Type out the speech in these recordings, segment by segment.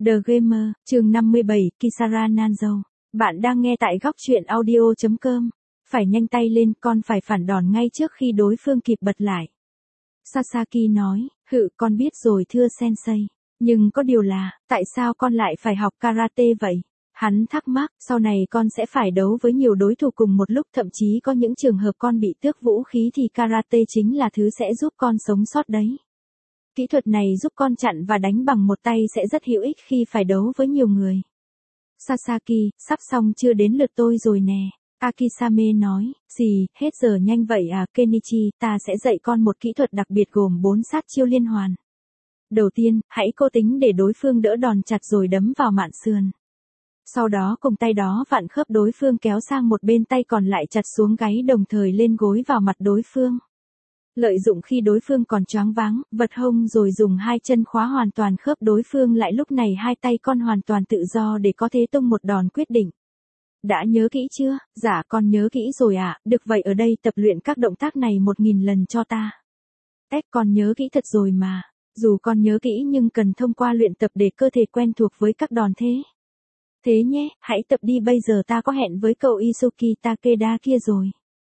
The Gamer, chương 57, Kisara Nanzo. Bạn đang nghe tại góc truyện audio.com. Phải nhanh tay lên, con phải phản đòn ngay trước khi đối phương kịp bật lại. Sasaki nói, con biết rồi thưa sensei. Nhưng có điều là, tại sao con lại phải học karate vậy? Hắn thắc mắc, sau này con sẽ phải đấu với nhiều đối thủ cùng một lúc, thậm chí có những trường hợp con bị tước vũ khí thì karate chính là thứ sẽ giúp con sống sót đấy. Kỹ thuật này giúp con chặn và đánh bằng một tay sẽ rất hữu ích khi phải đấu với nhiều người. Sasaki, sắp xong chưa, đến lượt tôi rồi nè. Akisame nói, gì, hết giờ nhanh vậy à? Kenichi, ta sẽ dạy con một kỹ thuật đặc biệt gồm 4 sát chiêu liên hoàn. Đầu tiên, hãy cố tính để đối phương đỡ đòn chặt rồi đấm vào mạn sườn. Sau đó cùng tay đó vặn khớp đối phương kéo sang một bên, tay còn lại chặt xuống gáy, đồng thời lên gối vào mặt đối phương. Lợi dụng khi đối phương còn choáng váng, vật hông rồi dùng hai chân khóa hoàn toàn khớp đối phương lại, lúc này hai tay con hoàn toàn tự do để có thể tung một đòn quyết định. Đã nhớ kỹ chưa? Dạ con nhớ kỹ rồi ạ, được vậy ở đây tập luyện các động tác này 1000 lần cho ta. Con nhớ kỹ thật rồi mà. Dù con nhớ kỹ nhưng cần thông qua luyện tập để cơ thể quen thuộc với các đòn thế. Thế nhé, hãy tập đi, bây giờ ta có hẹn với cậu Isuki Takeda kia rồi.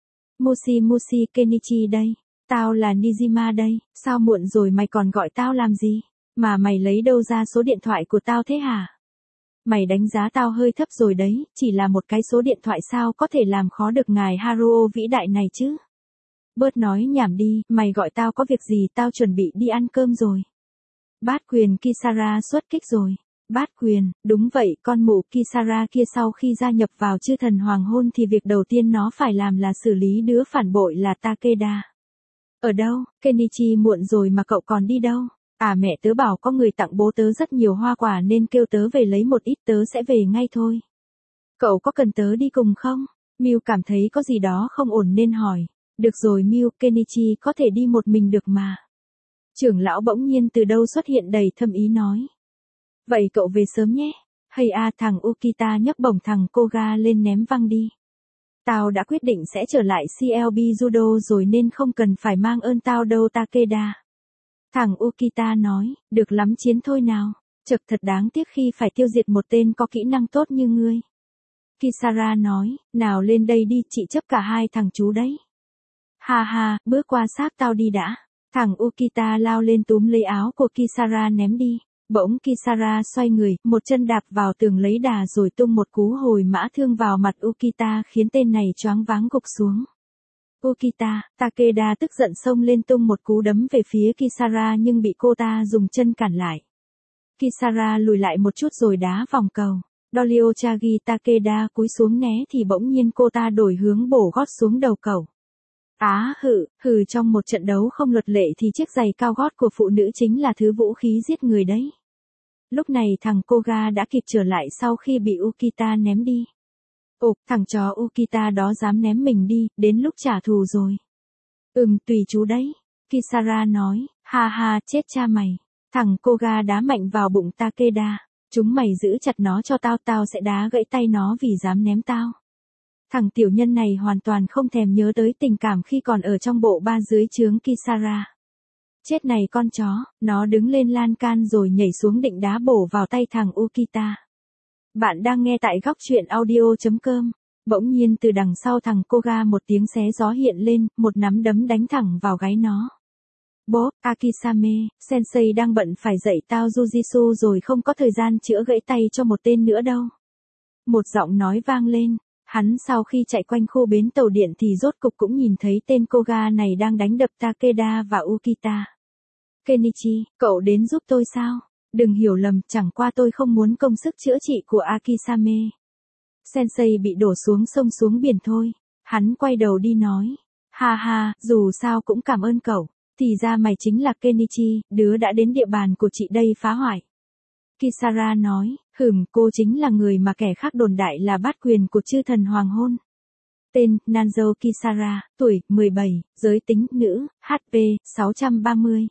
Mushi Kenichi đây. Tao là Nijima đây, sao muộn rồi mày còn gọi tao làm gì? Mà mày lấy đâu ra số điện thoại của tao thế hả? Mày đánh giá tao hơi thấp rồi đấy, chỉ là một cái số điện thoại sao có thể làm khó được ngài Haruo vĩ đại này chứ? Bớt nói nhảm đi, mày gọi tao có việc gì? Tao chuẩn bị đi ăn cơm rồi. Bát quyền Kisara xuất kích rồi. Bát quyền, đúng vậy, con mụ Kisara kia sau khi gia nhập vào chư thần hoàng hôn thì việc đầu tiên nó phải làm là xử lý đứa phản bội là Takeda. Ở đâu? Kenichi, muộn rồi mà cậu còn đi đâu? À, mẹ tớ bảo có người tặng bố tớ rất nhiều hoa quả nên kêu tớ về lấy một ít, tớ sẽ về ngay thôi. Cậu có cần tớ đi cùng không? Miu cảm thấy có gì đó không ổn nên hỏi. Được rồi Miu, Kenichi có thể đi một mình được mà. Trưởng lão bỗng nhiên từ đâu xuất hiện đầy thâm ý nói. Vậy cậu về sớm nhé. Hay à, thằng Ukita nhấc bổng thằng Koga lên ném văng đi. Tao đã quyết định sẽ trở lại CLB Judo rồi nên không cần phải mang ơn tao đâu Takeda. Thằng Ukita nói, được lắm, chiến thôi nào. Chật, thật đáng tiếc khi phải tiêu diệt một tên có kỹ năng tốt như ngươi. Kisara nói, nào lên đây đi, chị chấp cả hai thằng chú đấy. Ha ha, bước qua xác tao đi đã. Thằng Ukita lao lên túm lấy áo của Kisara ném đi. Bỗng Kisara xoay người, một chân đạp vào tường lấy đà rồi tung một cú hồi mã thương vào mặt Ukita khiến tên này choáng váng gục xuống. Ukita, Takeda tức giận xông lên tung một cú đấm về phía Kisara nhưng bị cô ta dùng chân cản lại. Kisara lùi lại một chút rồi đá vòng cầu. Doriochagi Takeda cúi xuống né thì bỗng nhiên cô ta đổi hướng bổ gót xuống đầu cậu. Á, trong một trận đấu không luật lệ thì chiếc giày cao gót của phụ nữ chính là thứ vũ khí giết người đấy. Lúc này thằng Koga đã kịp trở lại sau khi bị Ukita ném đi. Ồ, thằng chó Ukita đó dám ném mình đi, đến lúc trả thù rồi. Tùy chú đấy. Kisara nói, ha ha, chết cha mày. Thằng Koga đá mạnh vào bụng Takeda. Chúng mày giữ chặt nó cho tao, tao sẽ đá gãy tay nó vì dám ném tao. Thằng tiểu nhân này hoàn toàn không thèm nhớ tới tình cảm khi còn ở trong bộ ba dưới trướng Kisara. Chết này con chó, nó đứng lên lan can rồi nhảy xuống định đá bổ vào tay thằng Ukita. Bạn đang nghe tại góc truyện audio.com. Bỗng nhiên từ đằng sau thằng Koga một tiếng xé gió hiện lên, một nắm đấm đánh thẳng vào gáy nó. Bố, Akisame, sensei đang bận phải dạy tao Jujitsu rồi, không có thời gian chữa gãy tay cho một tên nữa đâu. Một giọng nói vang lên. Hắn sau khi chạy quanh khu bến tàu điện thì rốt cục cũng nhìn thấy tên Koga này đang đánh đập Takeda và Ukita. Kenichi, cậu đến giúp tôi sao? Đừng hiểu lầm, chẳng qua tôi không muốn công sức chữa trị của Akisame. Sensei bị đổ xuống sông xuống biển thôi. Hắn quay đầu đi nói. Ha ha, dù sao cũng cảm ơn cậu. Thì ra mày chính là Kenichi, đứa đã đến địa bàn của chị đây phá hoại. Kisara nói, cô chính là người mà kẻ khác đồn đại là bát quyền của chư thần hoàng hôn. Tên, Nanzo Kisara, tuổi, 17, giới tính, nữ, HP, 630,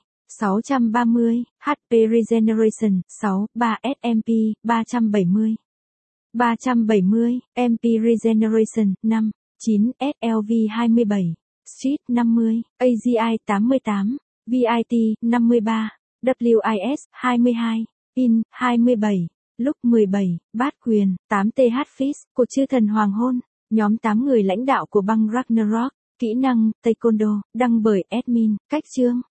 HP Regeneration, 6, 3 SMP, 370. 370, MP Regeneration, 5, 9, SLV 27, Street 50, AGI 88, VIT 53, WIS 22. Pin, 27. Lúc 17, bát quyền, 8th Fist, của chư thần hoàng hôn. Nhóm 8 người lãnh đạo của băng Ragnarok. Kỹ năng, Taekwondo, đăng bởi admin, cách chương.